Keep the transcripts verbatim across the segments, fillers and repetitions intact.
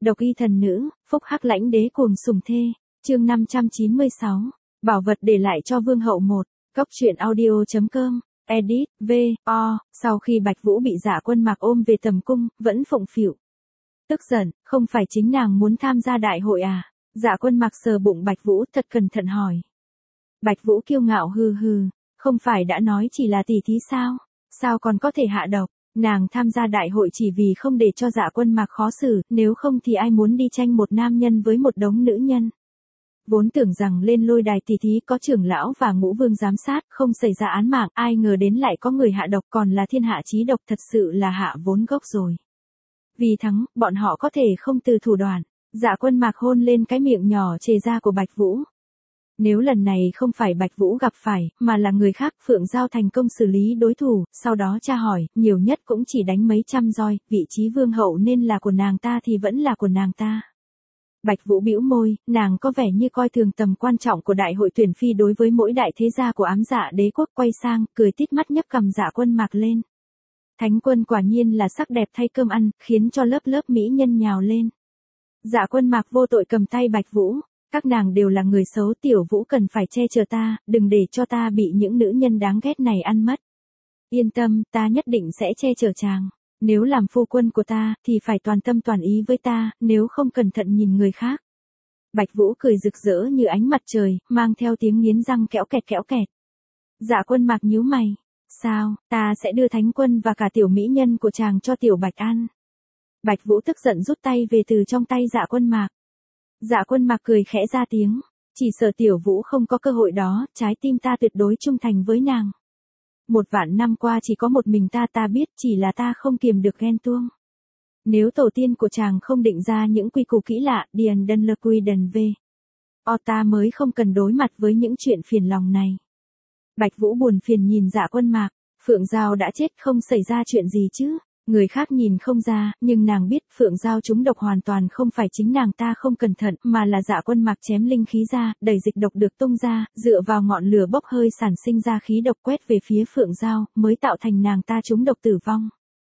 Độc y thần nữ, phúc hắc lãnh đế cuồng sủng thê, chương năm trăm chín mươi sáu, bảo vật để lại cho vương hậu một, cốc truyện audio.com, edit, V, O, sau khi Bạch Vũ bị Dạ Quân Mạc ôm về tầm cung, vẫn phụng phịu. Tức giận, không phải chính nàng muốn tham gia đại hội à? Dạ Quân Mạc sờ bụng Bạch Vũ thật cẩn thận hỏi. Bạch Vũ kiêu ngạo hừ hừ, không phải đã nói chỉ là tỷ thí sao? Sao còn có thể hạ độc? Nàng tham gia đại hội chỉ vì không để cho Dạ Quân Mạc khó xử, nếu không thì ai muốn đi tranh một nam nhân với một đống nữ nhân. Vốn tưởng rằng lên lôi đài tỷ thí có trưởng lão và ngũ vương giám sát, không xảy ra án mạng, ai ngờ đến lại có người hạ độc, còn là thiên hạ chí độc, thật sự là hạ vốn gốc rồi. Vì thắng, bọn họ có thể không từ thủ đoạn. Dạ Quân Mạc hôn lên cái miệng nhỏ chề ra của Bạch Vũ. Nếu lần này không phải Bạch Vũ gặp phải, mà là người khác, Phượng Giao thành công xử lý đối thủ, sau đó tra hỏi, nhiều nhất cũng chỉ đánh mấy trăm roi, vị trí vương hậu nên là của nàng ta thì vẫn là của nàng ta. Bạch Vũ bĩu môi, nàng có vẻ như coi thường tầm quan trọng của đại hội tuyển phi đối với mỗi đại thế gia của Ám Dạ Đế quốc, quay sang, cười tít mắt nhấc cầm Dạ Quân Mạc lên. Thánh quân quả nhiên là sắc đẹp thay cơm ăn, khiến cho lớp lớp mỹ nhân nhào lên. Dạ Quân Mạc vô tội cầm tay Bạch Vũ, các nàng đều là người xấu, tiểu Vũ cần phải che chở ta, đừng để cho ta bị những nữ nhân đáng ghét này ăn mất. Yên tâm, ta nhất định sẽ che chở chàng. Nếu làm phu quân của ta, thì phải toàn tâm toàn ý với ta, nếu không cẩn thận nhìn người khác. Bạch Vũ cười rực rỡ như ánh mặt trời, mang theo tiếng nghiến răng kẽo kẹt kẽo kẹt. Dạ Quân Mạc nhíu mày. Sao, ta sẽ đưa thánh quân và cả tiểu mỹ nhân của chàng cho tiểu Bạch ăn. Bạch Vũ tức giận rút tay về từ trong tay Dạ Quân Mạc. Dạ Quân Mạc cười khẽ ra tiếng. Chỉ sợ tiểu Vũ không có cơ hội đó, trái tim ta tuyệt đối trung thành với nàng. Một vạn năm qua chỉ có một mình ta ta biết, chỉ là ta không kiềm được ghen tuông. Nếu tổ tiên của chàng không định ra những quy củ kỹ lạ, điền đần lơ quy đần về. O ta mới không cần đối mặt với những chuyện phiền lòng này. Bạch Vũ buồn phiền nhìn Dạ Quân Mạc, Phượng Giao đã chết, không xảy ra chuyện gì chứ. Người khác nhìn không ra, nhưng nàng biết Phượng Giao trúng độc hoàn toàn không phải chính nàng ta không cẩn thận, mà là Dạ Quân Mạc chém linh khí ra, đẩy dịch độc được tung ra, dựa vào ngọn lửa bốc hơi sản sinh ra khí độc quét về phía Phượng Giao, mới tạo thành nàng ta trúng độc tử vong.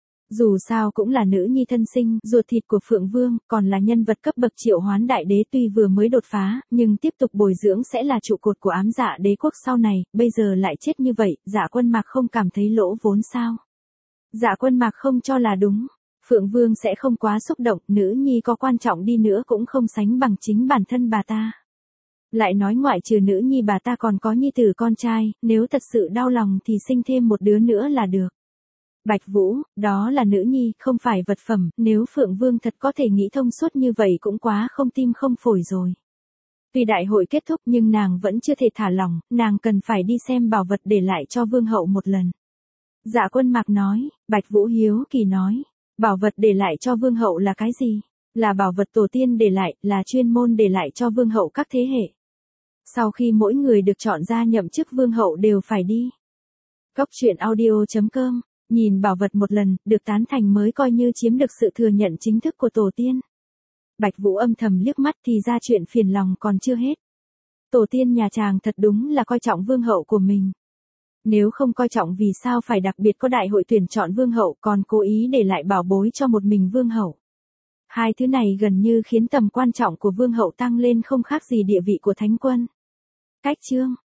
Dù sao cũng là nữ nhi thân sinh, ruột thịt của Phượng Vương, còn là nhân vật cấp bậc Triệu Hoán Đại Đế, tuy vừa mới đột phá, nhưng tiếp tục bồi dưỡng sẽ là trụ cột của Ám Dạ Đế quốc sau này, bây giờ lại chết như vậy, Dạ Quân Mạc không cảm thấy lỗ vốn sao? Dạ Quân Mạc không cho là đúng. Phượng Vương sẽ không quá xúc động, nữ nhi có quan trọng đi nữa cũng không sánh bằng chính bản thân bà ta. Lại nói ngoại trừ nữ nhi bà ta còn có nhi tử con trai, nếu thật sự đau lòng thì sinh thêm một đứa nữa là được. Bạch Vũ, đó là nữ nhi, không phải vật phẩm, nếu Phượng Vương thật có thể nghĩ thông suốt như vậy cũng quá không tim không phổi rồi. Tuy đại hội kết thúc nhưng nàng vẫn chưa thể thả lỏng, nàng cần phải đi xem bảo vật để lại cho Vương hậu một lần. Dạ Quân Mạc nói, Bạch Vũ hiếu kỳ nói, bảo vật để lại cho Vương hậu là cái gì? Là bảo vật tổ tiên để lại, là chuyên môn để lại cho Vương hậu các thế hệ. Sau khi mỗi người được chọn ra nhậm chức Vương hậu đều phải đi. Cốc truyện audio.com, nhìn bảo vật một lần, được tán thành mới coi như chiếm được sự thừa nhận chính thức của tổ tiên. Bạch Vũ âm thầm liếc mắt thì ra chuyện phiền lòng còn chưa hết. Tổ tiên nhà chàng thật đúng là coi trọng Vương hậu của mình. Nếu không coi trọng vì sao phải đặc biệt có đại hội tuyển chọn Vương hậu, còn cố ý để lại bảo bối cho một mình Vương hậu. Hai thứ này gần như khiến tầm quan trọng của Vương hậu tăng lên không khác gì địa vị của thánh quân. Cách chương